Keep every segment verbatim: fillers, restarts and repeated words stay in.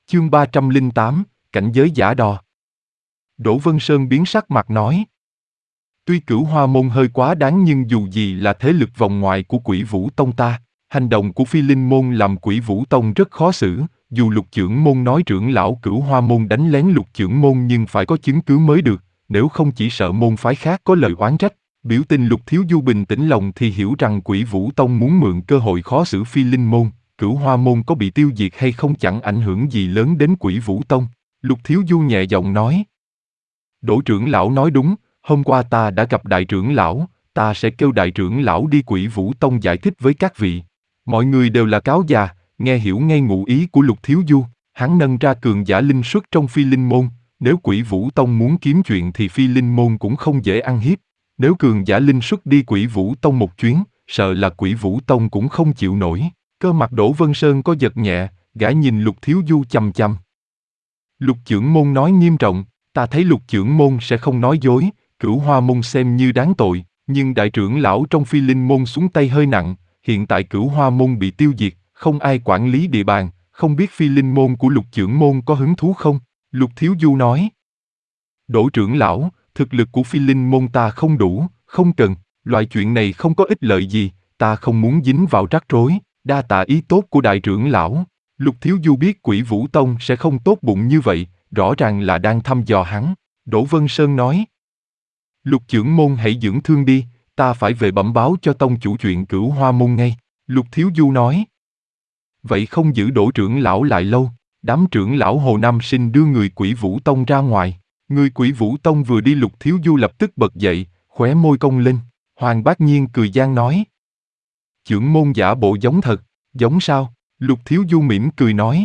Chương ba trăm lẻ tám, cảnh giới giả đò. Đỗ Vân Sơn biến sắc mặt nói. Tuy Cửu Hoa Môn hơi quá đáng nhưng dù gì là thế lực vòng ngoài của Quỷ Vũ Tông ta, hành động của Phi Linh Môn làm Quỷ Vũ Tông rất khó xử, dù Lục Chưởng Môn nói trưởng lão Cửu Hoa Môn đánh lén Lục Chưởng Môn nhưng phải có chứng cứ mới được, nếu không chỉ sợ môn phái khác có lời oán trách. Biểu tình Lục Thiếu Du bình tĩnh lòng thì hiểu rằng Quỷ Vũ Tông muốn mượn cơ hội khó xử Phi Linh Môn, Cửu Hoa Môn có bị tiêu diệt hay không chẳng ảnh hưởng gì lớn đến Quỷ Vũ Tông. Lục Thiếu Du nhẹ giọng nói. Đỗ trưởng lão nói đúng, hôm qua ta đã gặp đại trưởng lão, ta sẽ kêu đại trưởng lão đi Quỷ Vũ Tông giải thích với các vị. Mọi người đều là cáo già, nghe hiểu ngay ngụ ý của Lục Thiếu Du, hắn nâng ra cường giả linh xuất trong Phi Linh Môn, nếu Quỷ Vũ Tông muốn kiếm chuyện thì Phi Linh Môn cũng không dễ ăn hiếp. Nếu cường giả linh xuất đi Quỷ Vũ Tông một chuyến, sợ là Quỷ Vũ Tông cũng không chịu nổi. Cơ mặt Đỗ Vân Sơn có giật nhẹ, gã nhìn Lục Thiếu Du chằm chằm. Lục Chưởng Môn nói nghiêm trọng, ta thấy Lục Chưởng Môn sẽ không nói dối, Cửu Hoa Môn xem như đáng tội, nhưng đại trưởng lão trong Phi Linh Môn xuống tay hơi nặng, hiện tại Cửu Hoa Môn bị tiêu diệt, không ai quản lý địa bàn, không biết Phi Linh Môn của Lục Chưởng Môn có hứng thú không? Lục Thiếu Du nói. Đỗ trưởng lão, thực lực của Phi Linh Môn ta không đủ, không cần, loại chuyện này không có ích lợi gì, ta không muốn dính vào rắc rối, đa tạ ý tốt của đại trưởng lão. Lục Thiếu Du biết Quỷ Vũ Tông sẽ không tốt bụng như vậy, rõ ràng là đang thăm dò hắn. Đỗ Vân Sơn nói. Lục Chưởng Môn hãy dưỡng thương đi, ta phải về bẩm báo cho tông chủ chuyện Cửu Hoa Môn ngay. Lục Thiếu Du nói. Vậy không giữ Đỗ trưởng lão lại lâu, đám trưởng lão Hồ Nam Sinh đưa người Quỷ Vũ Tông ra ngoài. Người Quỷ Vũ Tông vừa đi Lục Thiếu Du lập tức bật dậy, khóe môi cong lên. Hoàng Bác Nhiên cười gian nói. Chưởng môn giả bộ giống thật, giống sao? Lục Thiếu Du mỉm cười nói.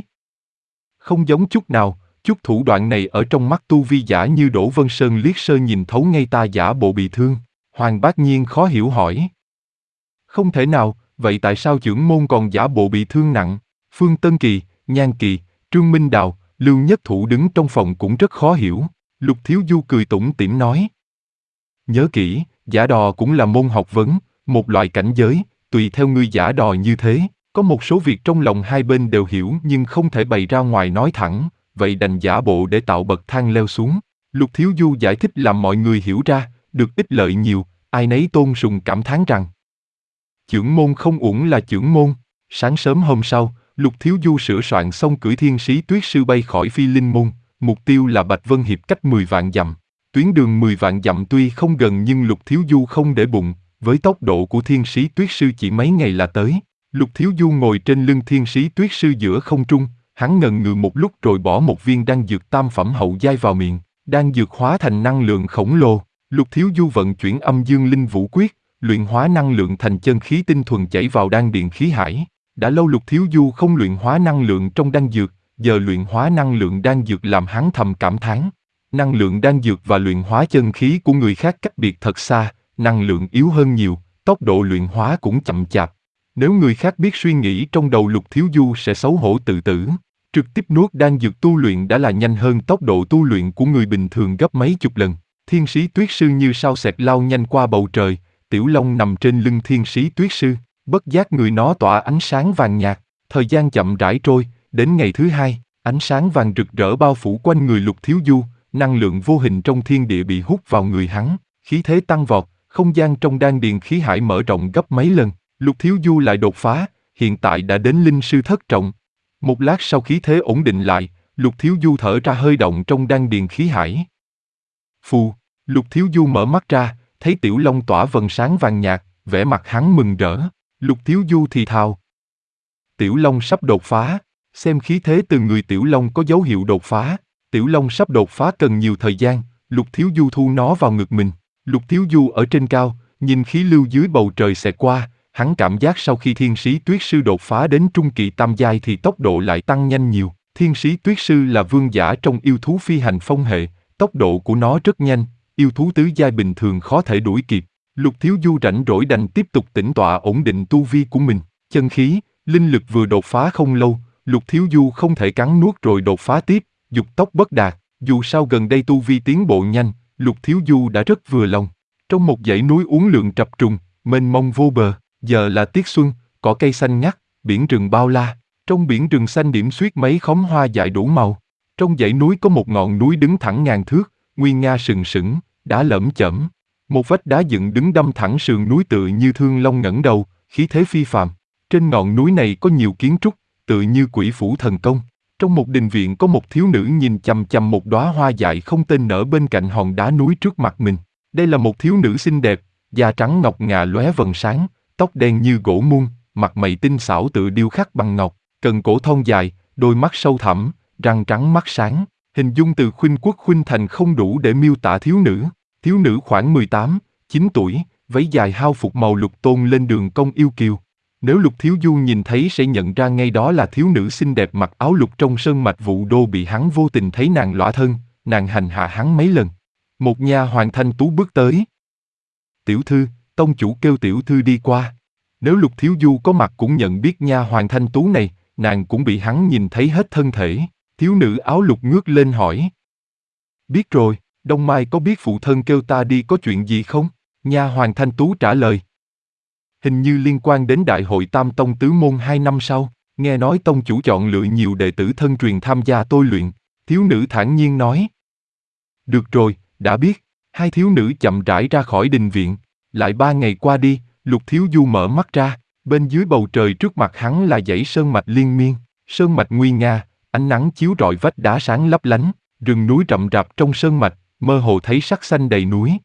Không giống chút nào, chút thủ đoạn này ở trong mắt tu vi giả như Đỗ Vân Sơn liếc sơ nhìn thấu ngay ta giả bộ bị thương. Hoàng Bác Nhiên khó hiểu hỏi. Không thể nào, vậy tại sao chưởng môn còn giả bộ bị thương nặng? Phương Tân Kỳ, Nhan Kỳ, Trương Minh Đào, Lưu Nhất Thủ đứng trong phòng cũng rất khó hiểu. Lục Thiếu Du cười tủm tỉm nói. Nhớ kỹ, giả đò cũng là môn học vấn, một loại cảnh giới, tùy theo ngươi giả đò như thế, có một số việc trong lòng hai bên đều hiểu nhưng không thể bày ra ngoài nói thẳng, vậy đành giả bộ để tạo bậc thang leo xuống. Lục Thiếu Du giải thích làm mọi người hiểu ra, được ích lợi nhiều, ai nấy tôn sùng cảm thán rằng. Chưởng môn không uổng là chưởng môn. Sáng sớm hôm sau, Lục Thiếu Du sửa soạn xong cưỡi Thiên Sĩ Tuyết Sư bay khỏi Phi Linh Môn, mục tiêu là Bạch Vân Hiệp cách mười vạn dặm. Tuyến đường mười vạn dặm tuy không gần nhưng Lục Thiếu Du không để bụng, với tốc độ của Thiên Sĩ Tuyết Sư chỉ mấy ngày là tới. Lục Thiếu Du ngồi trên lưng Thiên Sĩ Tuyết Sư giữa không trung, hắn ngần ngừ một lúc rồi bỏ một viên đan dược tam phẩm hậu giai vào miệng, đan dược hóa thành năng lượng khổng lồ. Lục Thiếu Du vận chuyển Âm Dương Linh Vũ Quyết, luyện hóa năng lượng thành chân khí tinh thuần chảy vào đan điện khí hải. Đã lâu Lục Thiếu Du không luyện hóa năng lượng trong đan dược, giờ luyện hóa năng lượng đan dược làm hắn thầm cảm thán. Năng lượng đan dược và luyện hóa chân khí của người khác cách biệt thật xa, năng lượng yếu hơn nhiều, tốc độ luyện hóa cũng chậm chạp. Nếu người khác biết suy nghĩ trong đầu Lục Thiếu Du sẽ xấu hổ tự tử. Trực tiếp nuốt đan dược tu luyện đã là nhanh hơn tốc độ tu luyện của người bình thường gấp mấy chục lần. Thiên Sĩ Tuyết Sư như sao xẹt lao nhanh qua bầu trời, Tiểu Long nằm trên lưng Thiên Sĩ Tuyết Sư, bất giác người nó tỏa ánh sáng vàng nhạt. Thời gian chậm rãi trôi, đến ngày thứ hai, ánh sáng vàng rực rỡ bao phủ quanh người Lục Thiếu Du, năng lượng vô hình trong thiên địa bị hút vào người hắn, khí thế tăng vọt, không gian trong đan điền khí hải mở rộng gấp mấy lần. Lục Thiếu Du lại đột phá, hiện tại đã đến linh sư thất trọng. Một lát sau khí thế ổn định lại, Lục Thiếu Du thở ra hơi động trong đan điền khí hải. Phù, Lục Thiếu Du mở mắt ra, thấy Tiểu Long tỏa vầng sáng vàng nhạt, vẻ mặt hắn mừng rỡ. Lục Thiếu Du thì thào. Tiểu Long sắp đột phá, xem khí thế từ người Tiểu Long có dấu hiệu đột phá. Tiểu Long sắp đột phá cần nhiều thời gian, Lục Thiếu Du thu nó vào ngực mình. Lục Thiếu Du ở trên cao, nhìn khí lưu dưới bầu trời xẹt qua, hắn cảm giác sau khi Thiên Sĩ Tuyết Sư đột phá đến trung kỳ tam giai thì tốc độ lại tăng nhanh nhiều. Thiên Sĩ Tuyết Sư là vương giả trong yêu thú phi hành phong hệ, tốc độ của nó rất nhanh, yêu thú tứ giai bình thường khó thể đuổi kịp. Lục Thiếu Du rảnh rỗi đành tiếp tục tĩnh tọa ổn định tu vi của mình. Chân khí, linh lực vừa đột phá không lâu, Lục Thiếu Du không thể cắn nuốt rồi đột phá tiếp, dục tốc bất đạt. Dù sao gần đây tu vi tiến bộ nhanh, Lục Thiếu Du đã rất vừa lòng. Trong một dãy núi uốn lượn trập trùng, mênh mông vô bờ, giờ là tiết xuân, cỏ cây xanh ngắt, biển rừng bao la. Trong biển rừng xanh điểm xuyết mấy khóm hoa dại đủ màu. Trong dãy núi có một ngọn núi đứng thẳng ngàn thước, nguy nga sừng sững, đá lởm chởm. Một vách đá dựng đứng đâm thẳng sườn núi tựa như thương long ngẩng đầu, khí thế phi phàm. Trên ngọn núi này có nhiều kiến trúc, tựa như quỷ phủ thần công. Trong một đình viện có một thiếu nữ nhìn chằm chằm một đóa hoa dại không tên nở bên cạnh hòn đá núi trước mặt mình. Đây là một thiếu nữ xinh đẹp, da trắng ngọc ngà lóe vầng sáng, tóc đen như gỗ muôn, mặt mày tinh xảo tự điêu khắc bằng ngọc, cần cổ thon dài, đôi mắt sâu thẳm, răng trắng mắt sáng. Hình dung từ khuynh quốc khuynh thành không đủ để miêu tả thiếu nữ. Thiếu nữ khoảng mười tám, chín tuổi, váy dài hao phục màu lục tôn lên đường cong yêu kiều. Nếu Lục Thiếu Du nhìn thấy sẽ nhận ra ngay đó là thiếu nữ xinh đẹp mặc áo lục trong sơn mạch Vũ Đô bị hắn vô tình thấy nàng lõa thân, nàng hành hạ hắn mấy lần. Một nha hoàn thanh tú bước tới. Tiểu thư, tông chủ kêu tiểu thư đi qua. Nếu Lục Thiếu Du có mặt cũng nhận biết nha hoàn thanh tú này, nàng cũng bị hắn nhìn thấy hết thân thể. Thiếu nữ áo lục ngước lên hỏi. Biết rồi, Đông Mai có biết phụ thân kêu ta đi có chuyện gì không? Nha hoàn thanh tú trả lời. Hình như liên quan đến đại hội Tam Tông Tứ Môn hai năm sau, nghe nói tông chủ chọn lựa nhiều đệ tử thân truyền tham gia tôi luyện. Thiếu nữ thản nhiên nói. Được rồi, đã biết. Hai thiếu nữ chậm rãi ra khỏi đình viện. Lại ba ngày qua đi, Lục Thiếu Du mở mắt ra, bên dưới bầu trời trước mặt hắn là dãy sơn mạch liên miên, sơn mạch nguy nga, ánh nắng chiếu rọi vách đá sáng lấp lánh, rừng núi rậm rạp trong sơn mạch, mơ hồ thấy sắc xanh đầy núi.